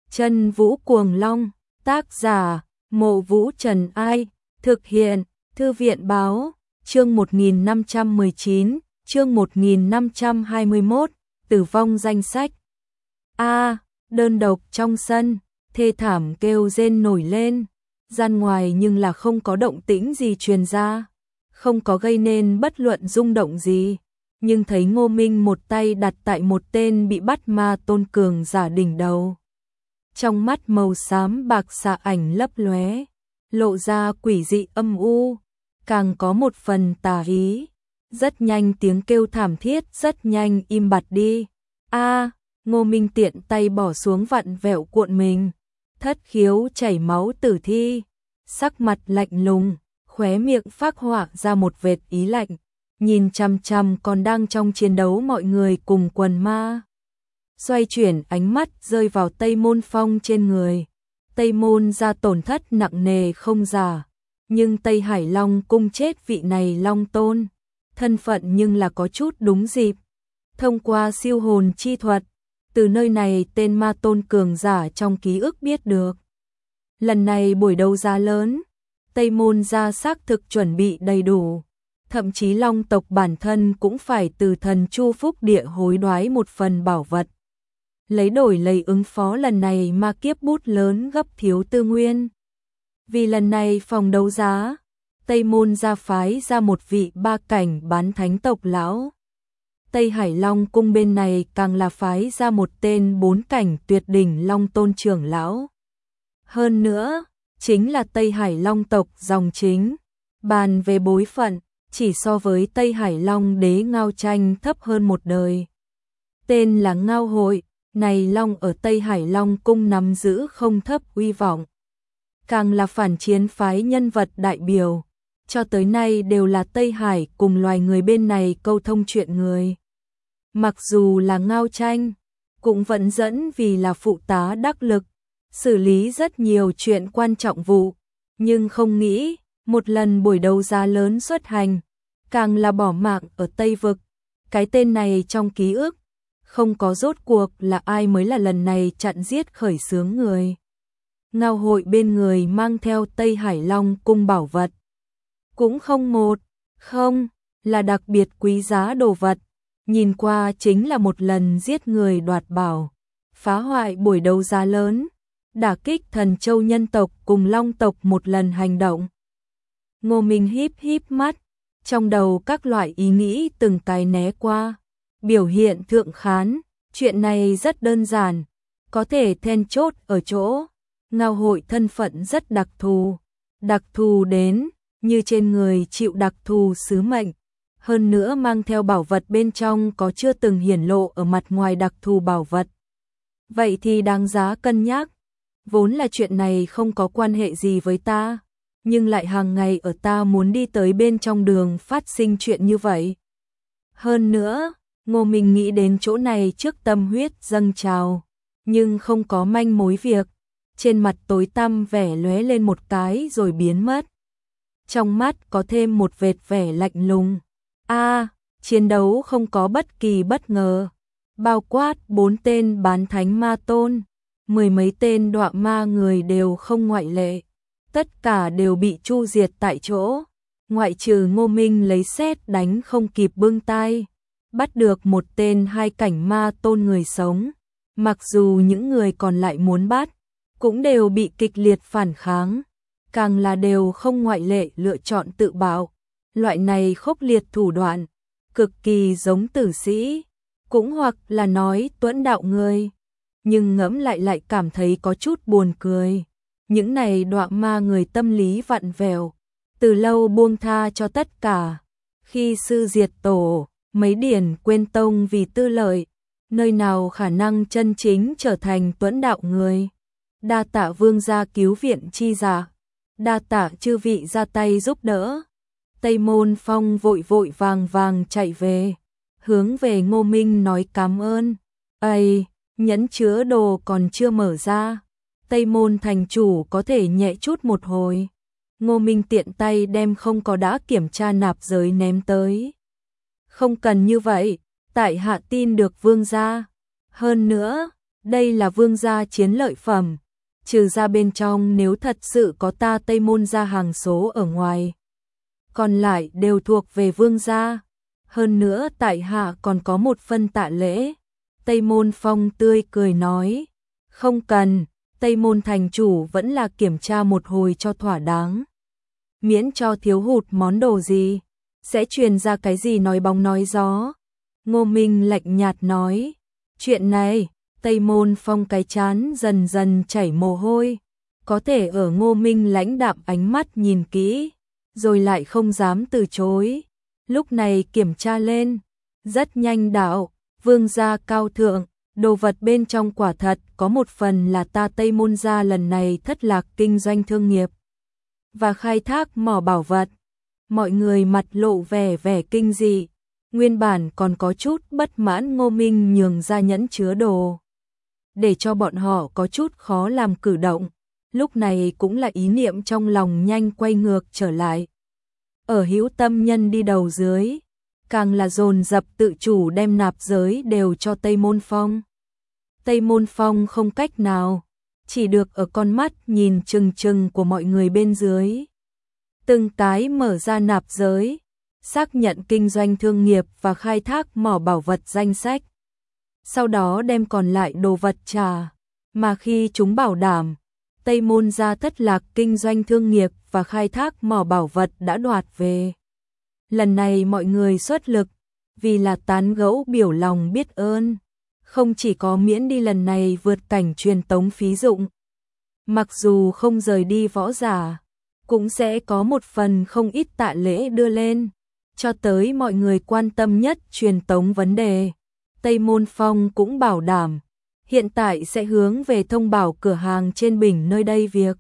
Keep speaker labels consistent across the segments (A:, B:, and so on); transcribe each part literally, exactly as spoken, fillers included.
A: Chân Vũ Cuồng Long, tác giả, Mộ Vũ Trần Ai, thực hiện, Thư viện Báo, chương một nghìn năm trăm mười chín, chương một nghìn năm trăm hai mươi mốt, tử vong danh sách. A, đơn độc trong sân, thê thảm kêu rên nổi lên, gian ngoài nhưng là không có động tĩnh gì truyền ra, không có gây nên bất luận rung động gì, nhưng thấy Ngô Minh một tay đặt tại một tên bị bắt ma tôn cường giả đỉnh đầu. Trong mắt màu xám bạc xạ ảnh lấp lóe, lộ ra quỷ dị âm u, càng có một phần tà ý. Rất nhanh tiếng kêu thảm thiết rất nhanh im bặt đi. A, Ngô Minh tiện tay bỏ xuống vặn vẹo cuộn mình, thất khiếu chảy máu tử thi, sắc mặt lạnh lùng, khóe miệng phác họa ra một vệt ý lạnh, nhìn chằm chằm còn đang trong chiến đấu mọi người cùng quần ma. Xoay chuyển ánh mắt rơi vào Tây Môn Phong trên người. Tây Môn ra tổn thất nặng nề không giả, nhưng Tây Hải Long cung chết vị này Long Tôn, thân phận nhưng là có chút đúng dịp. Thông qua siêu hồn chi thuật, từ nơi này tên ma tôn cường giả trong ký ức biết được. Lần này buổi đấu giá lớn, Tây Môn ra xác thực chuẩn bị đầy đủ, thậm chí Long tộc bản thân cũng phải từ thần Chu Phúc Địa hối đoái một phần bảo vật, lấy đổi lấy ứng phó lần này ma kiếp bút lớn gấp thiếu tư nguyên. Vì lần này phòng đấu giá, Tây Môn ra phái ra một vị ba cảnh bán thánh tộc lão. Tây Hải Long cung bên này càng là phái ra một tên bốn cảnh tuyệt đỉnh Long Tôn trưởng lão. Hơn nữa, chính là Tây Hải Long tộc dòng chính. Bàn về bối phận, chỉ so với Tây Hải Long đế Ngao Tranh thấp hơn một đời. Tên là Ngao Hội, này Long ở Tây Hải Long cung nắm giữ không thấp uy vọng. Càng là phản chiến phái nhân vật đại biểu, cho tới nay đều là Tây Hải cùng loài người bên này câu thông chuyện người. Mặc dù là Ngao Tranh, cũng vẫn dẫn vì là phụ tá đắc lực, xử lý rất nhiều chuyện quan trọng vụ, nhưng không nghĩ, một lần buổi đấu giá lớn xuất hành, càng là bỏ mạng ở Tây Vực. Cái tên này trong ký ức, không có rốt cuộc là ai mới là lần này chặn giết khởi xướng người. Ngao Hội bên người mang theo Tây Hải Long cung bảo vật. Cũng không một, không, là đặc biệt quý giá đồ vật. Nhìn qua chính là một lần giết người đoạt bảo, phá hoại buổi đấu giá lớn, đả kích Thần Châu nhân tộc cùng Long tộc một lần hành động. Ngô Minh híp híp mắt, trong đầu các loại ý nghĩ từng cái né qua. Biểu hiện thượng khán, chuyện này rất đơn giản, có thể then chốt ở chỗ. Ngao Hội thân phận rất đặc thù, đặc thù đến như trên người chịu đặc thù sứ mệnh, hơn nữa mang theo bảo vật bên trong có chưa từng hiển lộ ở mặt ngoài đặc thù bảo vật. Vậy thì đáng giá cân nhắc, vốn là chuyện này không có quan hệ gì với ta, nhưng lại hàng ngày ở ta muốn đi tới bên trong đường phát sinh chuyện như vậy. Hơn nữa, Ngô Minh nghĩ đến chỗ này trước tâm huyết dâng trào, nhưng không có manh mối việc. Trên mặt tối tăm vẻ lóe lên một cái rồi biến mất. Trong mắt có thêm một vệt vẻ lạnh lùng. A, chiến đấu không có bất kỳ bất ngờ. Bao quát bốn tên bán thánh ma tôn, mười mấy tên đọa ma người đều không ngoại lệ. Tất cả đều bị chu diệt tại chỗ. Ngoại trừ Ngô Minh lấy sét đánh không kịp bưng tay, bắt được một tên hai cảnh ma tôn người sống. Mặc dù những người còn lại muốn bắt, cũng đều bị kịch liệt phản kháng, càng là đều không ngoại lệ lựa chọn tự bạo. Loại này khốc liệt thủ đoạn, cực kỳ giống tử sĩ, cũng hoặc là nói tuẫn đạo người. Nhưng ngẫm lại lại cảm thấy có chút buồn cười. Những này đọa ma người tâm lý vặn vẹo, từ lâu buông tha cho tất cả. Khi sư diệt tổ, mấy điển quên tông vì tư lợi, nơi nào khả năng chân chính trở thành tuẫn đạo người. Đa tạ vương gia cứu viện chi giả, đa tạ chư vị ra tay giúp đỡ. Tây Môn Phong vội vội vàng vàng chạy về, hướng về Ngô Minh nói cảm ơn. Ây, nhẫn chứa đồ còn chưa mở ra, Tây Môn thành chủ có thể nhẹ chút một hồi. Ngô Minh tiện tay đem không có đã kiểm tra nạp giới ném tới. Không cần như vậy, tại hạ tin được vương gia. Hơn nữa, Đây là vương gia chiến lợi phẩm, trừ ra bên trong nếu thật sự có ta Tây Môn gia hàng số ở ngoài. Còn lại đều thuộc về vương gia. Hơn nữa tại hạ còn có một phân tạ lễ. Tây Môn Phong tươi cười nói, không cần, Tây Môn thành chủ vẫn là kiểm tra một hồi cho thỏa đáng. Miễn cho thiếu hụt món đồ gì, sẽ truyền ra cái gì nói bóng nói gió. Ngô Minh lạnh nhạt nói, chuyện này, Tây Môn Phong cái chán dần dần chảy mồ hôi, có thể ở Ngô Minh lãnh đạm ánh mắt nhìn kỹ, rồi lại không dám từ chối. Lúc này kiểm tra lên, rất nhanh đạo, vương gia cao thượng, đồ vật bên trong quả thật có một phần là ta Tây Môn gia lần này thất lạc kinh doanh thương nghiệp và khai thác mỏ bảo vật. Mọi người mặt lộ vẻ vẻ kinh dị, nguyên bản còn có chút bất mãn Ngô Minh nhường ra nhẫn chứa đồ, để cho bọn họ có chút khó làm cử động, lúc này cũng là ý niệm trong lòng nhanh quay ngược trở lại. Ở hữu tâm nhân đi đầu dưới, càng là dồn dập tự chủ đem nạp giới đều cho Tây Môn Phong. Tây Môn Phong không cách nào, chỉ được ở con mắt nhìn chừng chừng của mọi người bên dưới. Từng cái mở ra nạp giới, xác nhận kinh doanh thương nghiệp và khai thác mỏ bảo vật danh sách. Sau đó đem còn lại đồ vật trả, mà khi chúng bảo đảm, Tây Môn gia thất lạc kinh doanh thương nghiệp và khai thác mỏ bảo vật đã đoạt về. Lần này mọi người xuất lực, vì là tán gẫu biểu lòng biết ơn, không chỉ có miễn đi lần này vượt cảnh truyền tống phí dụng. Mặc dù không rời đi võ giả, cũng sẽ có một phần không ít tạ lễ đưa lên, cho tới mọi người quan tâm nhất truyền tống vấn đề. Tây Môn Phong cũng bảo đảm, hiện tại sẽ hướng về thông báo cửa hàng trên bình nơi đây việc.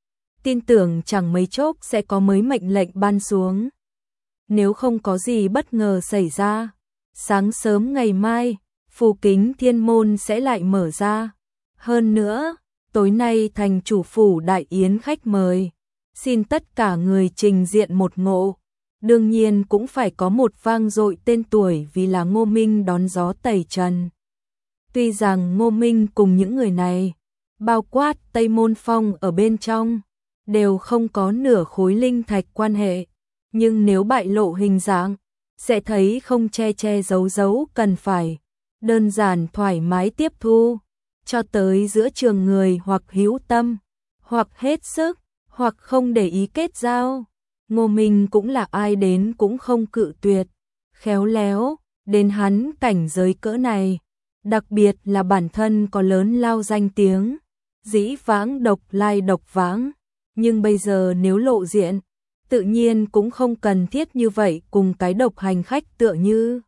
A: Tin tưởng chẳng mấy chốc sẽ có mới mệnh lệnh ban xuống. Nếu không có gì bất ngờ xảy ra, sáng sớm ngày mai, phù kính thiên môn sẽ lại mở ra. Hơn nữa, tối nay thành chủ phủ đại yến khách mời, xin tất cả người trình diện một ngộ. Đương nhiên cũng phải có một vang dội tên tuổi vì là Ngô Minh đón gió tẩy trần. Tuy rằng Ngô Minh cùng những người này, bao quát Tây Môn Phong ở bên trong, đều không có nửa khối linh thạch quan hệ, nhưng nếu bại lộ hình dạng, sẽ thấy không che che giấu giấu cần phải đơn giản thoải mái tiếp thu, cho tới giữa trường người hoặc hữu tâm, hoặc hết sức, hoặc không để ý kết giao. Ngô Minh cũng là ai đến cũng không cự tuyệt, khéo léo, đến hắn cảnh giới cỡ này, đặc biệt là bản thân có lớn lao danh tiếng, dĩ vãng độc lai độc vãng, nhưng bây giờ nếu lộ diện, tự nhiên cũng không cần thiết như vậy cùng cái độc hành khách tựa như.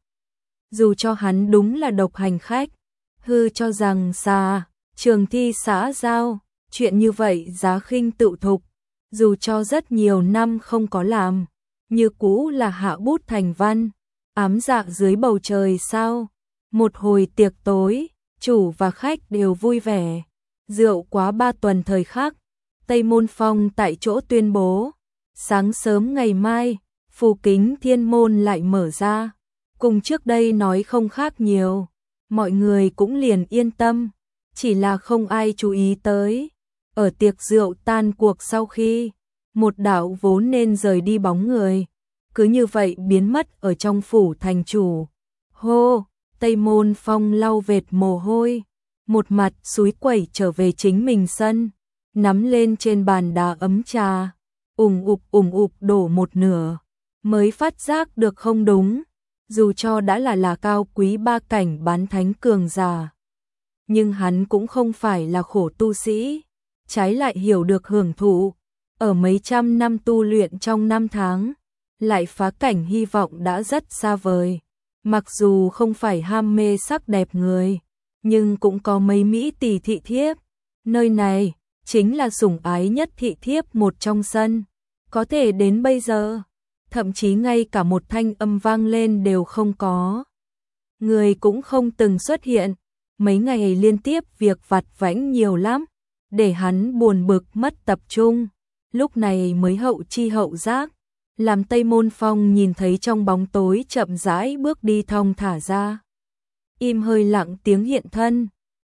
A: Dù cho hắn đúng là độc hành khách, hư cho rằng xa, trường thi xã giao, chuyện như vậy giá khinh tự thục, dù cho rất nhiều năm không có làm, như cũ là hạ bút thành văn, ám dạ dưới bầu trời sao. Một hồi tiệc tối, chủ và khách đều vui vẻ, rượu quá ba tuần thời khắc, Tây Môn Phong tại chỗ tuyên bố, sáng sớm ngày mai, phù kính thiên môn lại mở ra, cùng trước đây nói không khác nhiều, mọi người cũng liền yên tâm, chỉ là không ai chú ý tới. Ở tiệc rượu tan cuộc sau khi, một đạo vốn nên rời đi bóng người, cứ như vậy biến mất ở trong phủ thành chủ. Hô, Tây Môn Phong lau vệt mồ hôi, một mặt xúi quẩy trở về chính mình sân, nắm lên trên bàn đá ấm trà, ủng ục ủng ục đổ một nửa, mới phát giác được không đúng, dù cho đã là là cao quý ba cảnh bán thánh cường giả, nhưng hắn cũng không phải là khổ tu sĩ, trái lại hiểu được hưởng thụ, ở mấy trăm năm tu luyện trong năm tháng, lại phá cảnh hy vọng đã rất xa vời. Mặc dù không phải ham mê sắc đẹp người, nhưng cũng có mấy mỹ tỷ thị thiếp. Nơi này chính là sủng ái nhất thị thiếp một trong sân. Có thể đến bây giờ, thậm chí ngay cả một thanh âm vang lên đều không có. Người cũng không từng xuất hiện, mấy ngày liên tiếp việc vặt vãnh nhiều lắm, để hắn buồn bực mất tập trung. Lúc này mới hậu chi hậu giác, làm Tây Môn Phong nhìn thấy trong bóng tối chậm rãi bước đi thong thả ra. Im hơi lặng tiếng hiện thân,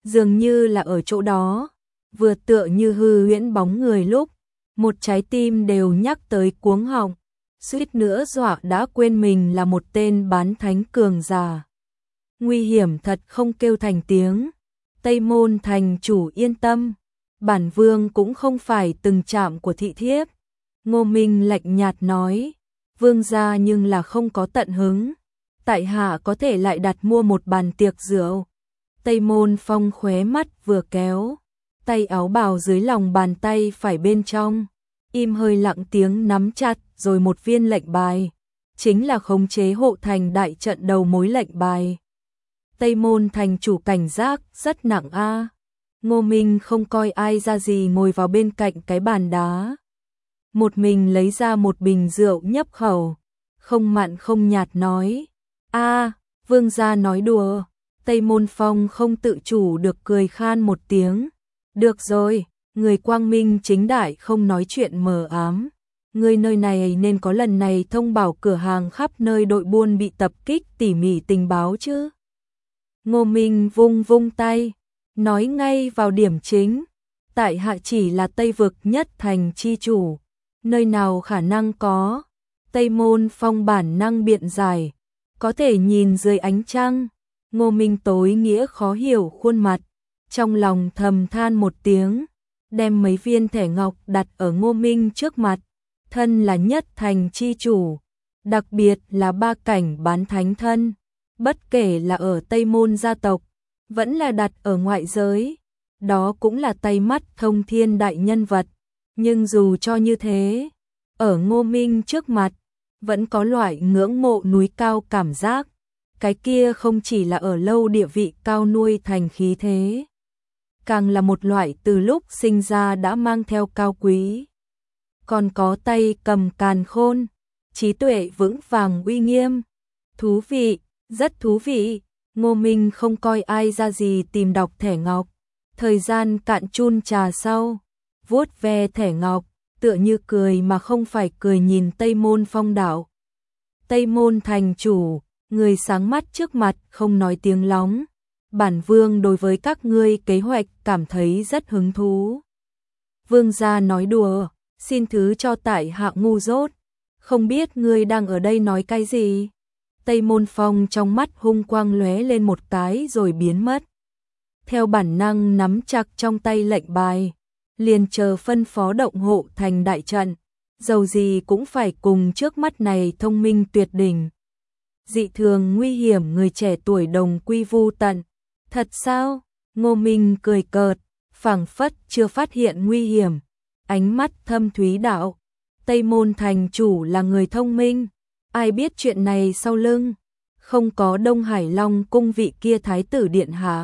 A: dường như là ở chỗ đó, vừa tựa như hư huyễn bóng người lúc, một trái tim đều nhắc tới cuống họng, suýt nữa dọa đã quên mình là một tên bán thánh cường giả. Nguy hiểm thật không kêu thành tiếng. Tây Môn thành chủ yên tâm, bản vương cũng không phải từng chạm của thị thiếp. Ngô Minh lạnh nhạt nói, vương gia nhưng là không có tận hứng, tại hạ có thể lại đặt mua một bàn tiệc rượu. Tây Môn Phong khóe mắt vừa kéo, tay áo bào dưới lòng bàn tay phải bên trong, im hơi lặng tiếng nắm chặt rồi một viên lệnh bài, chính là khống chế hộ thành đại trận đầu mối lệnh bài. Tây Môn thành chủ cảnh giác rất nặng a. Ngô Minh không coi ai ra gì ngồi vào bên cạnh cái bàn đá. Một mình lấy ra một bình rượu nhấp khẩu, không mặn không nhạt nói, a, vương gia nói đùa. Tây Môn Phong không tự chủ được cười khan một tiếng, được rồi, người quang minh chính đại không nói chuyện mờ ám. Người nơi này nên có lần này thông báo cửa hàng khắp nơi đội buôn bị tập kích tỉ mỉ tình báo chứ. Ngô Minh vung vung tay, nói ngay vào điểm chính, tại hạ chỉ là Tây vực nhất thành chi chủ, nơi nào khả năng có. Tây Môn Phong bản năng biện giải, có thể nhìn dưới ánh trăng. Ngô Minh tối nghĩa khó hiểu khuôn mặt, trong lòng thầm than một tiếng, đem mấy viên thẻ ngọc đặt ở Ngô Minh trước mặt. Thân là nhất thành chi chủ, đặc biệt là ba cảnh bán thánh thân, bất kể là ở Tây Môn gia tộc, vẫn là đặt ở ngoại giới, đó cũng là tay mắt thông thiên đại nhân vật. Nhưng dù cho như thế, ở Ngô Minh trước mặt, vẫn có loại ngưỡng mộ núi cao cảm giác. Cái kia không chỉ là ở lâu địa vị cao nuôi thành khí thế, càng là một loại từ lúc sinh ra đã mang theo cao quý. Còn có tay cầm càn khôn, trí tuệ vững vàng uy nghiêm. Thú vị, rất thú vị. Ngô Minh không coi ai ra gì tìm đọc thẻ ngọc. Thời gian cạn chun trà sau, vuốt ve thẻ ngọc, tựa như cười mà không phải cười nhìn Tây Môn Phong đạo. Tây Môn thành chủ, người sáng mắt trước mặt không nói tiếng lóng. Bản vương đối với các ngươi kế hoạch cảm thấy rất hứng thú. Vương gia nói đùa, xin thứ cho tại hạ ngu dốt, không biết ngươi đang ở đây nói cái gì. Tây Môn Phong trong mắt hung quang lóe lên một cái rồi biến mất. Theo bản năng nắm chặt trong tay lệnh bài, liền chờ phân phó động hộ thành đại trận, dầu gì cũng phải cùng trước mắt này thông minh tuyệt đỉnh. Dị thường nguy hiểm người trẻ tuổi đồng quy vu tận. Thật sao? Ngô Minh cười cợt, phảng phất chưa phát hiện nguy hiểm. Ánh mắt thâm thúy đạo, Tây Môn thành chủ là người thông minh, ai biết chuyện này sau lưng, không có Đông Hải Long cung vị kia thái tử điện hạ.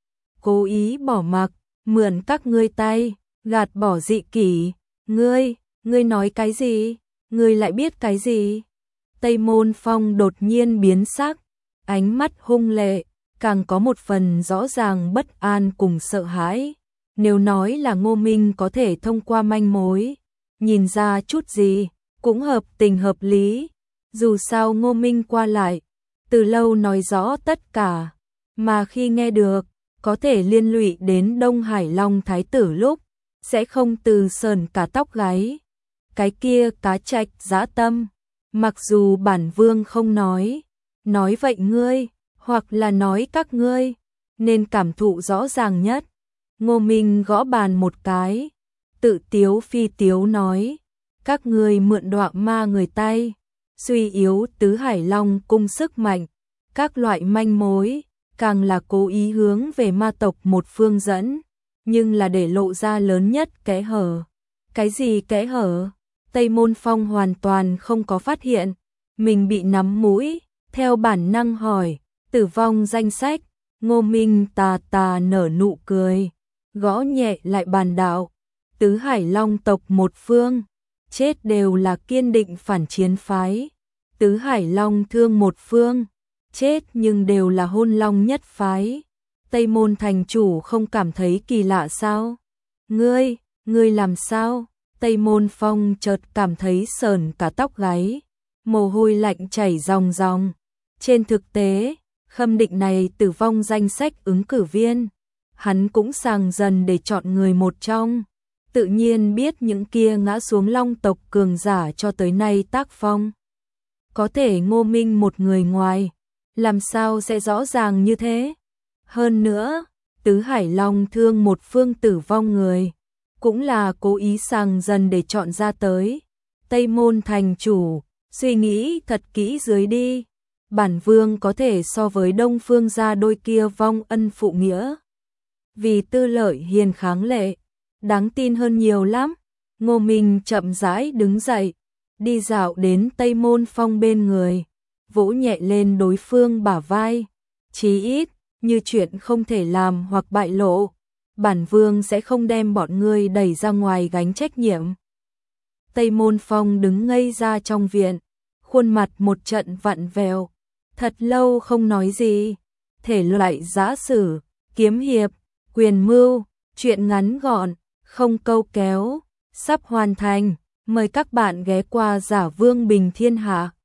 A: Cố ý bỏ mặc, mượn các ngươi tay, gạt bỏ dị kỷ. Ngươi, ngươi nói cái gì? Ngươi lại biết cái gì? Tây Môn Phong đột nhiên biến sắc, ánh mắt hung lệ, càng có một phần rõ ràng bất an cùng sợ hãi. Nếu nói là Ngô Minh có thể thông qua manh mối, nhìn ra chút gì, cũng hợp tình hợp lý. Dù sao Ngô Minh qua lại, từ lâu nói rõ tất cả, mà khi nghe được, có thể liên lụy đến Đông Hải Long Thái tử lúc, sẽ không từ sờn cả tóc gáy. Cái kia cá trạch dã tâm, mặc dù bản vương không nói, nói vậy ngươi, hoặc là nói các ngươi, nên cảm thụ rõ ràng nhất. Ngô Minh gõ bàn một cái, tự tiếu phi tiếu nói, các ngươi mượn đọa ma người tay, suy yếu tứ Hải Long cung sức mạnh, các loại manh mối, càng là cố ý hướng về ma tộc một phương dẫn, nhưng là để lộ ra lớn nhất kẽ hở. Cái gì kẽ hở? Tây Môn Phong hoàn toàn không có phát hiện, mình bị nắm mũi, theo bản năng hỏi, tử vong danh sách. Ngô Minh tà tà nở nụ cười, gõ nhẹ lại bàn đạo, tứ Hải Long tộc một phương, chết đều là kiên định phản chiến phái. Tứ Hải Long thương một phương, chết nhưng đều là hôn long nhất phái. Tây Môn thành chủ không cảm thấy kỳ lạ sao? Ngươi, ngươi làm sao? Tây Môn Phong chợt cảm thấy sờn cả tóc gáy, mồ hôi lạnh chảy ròng ròng. Trên thực tế, khâm định này tử vong danh sách ứng cử viên, hắn cũng sàng dần để chọn người một trong. Tự nhiên biết những kia ngã xuống Long tộc cường giả cho tới nay tác phong. Có thể Ngô Minh một người ngoài, làm sao sẽ rõ ràng như thế? Hơn nữa, Tứ Hải Long thương một phương tử vong người, cũng là cố ý sàng dần để chọn ra tới. Tây Môn thành chủ, suy nghĩ thật kỹ dưới đi. Bản vương có thể so với Đông Phương gia đôi kia vong ân phụ nghĩa. Vì tư lợi hiền kháng lệ, đáng tin hơn nhiều lắm. Ngô Minh chậm rãi đứng dậy, đi dạo đến Tây Môn Phong bên người, vỗ nhẹ lên đối phương bả vai. Chí ít, như chuyện không thể làm hoặc bại lộ, bản vương sẽ không đem bọn ngươi đẩy ra ngoài gánh trách nhiệm. Tây Môn Phong đứng ngây ra trong viện, khuôn mặt một trận vặn vẹo, thật lâu không nói gì. Thể loại giã sử, kiếm hiệp, quyền mưu, chuyện ngắn gọn, không câu kéo, sắp hoàn thành. Mời các bạn ghé qua Giả Vương Bình Thiên Hạ.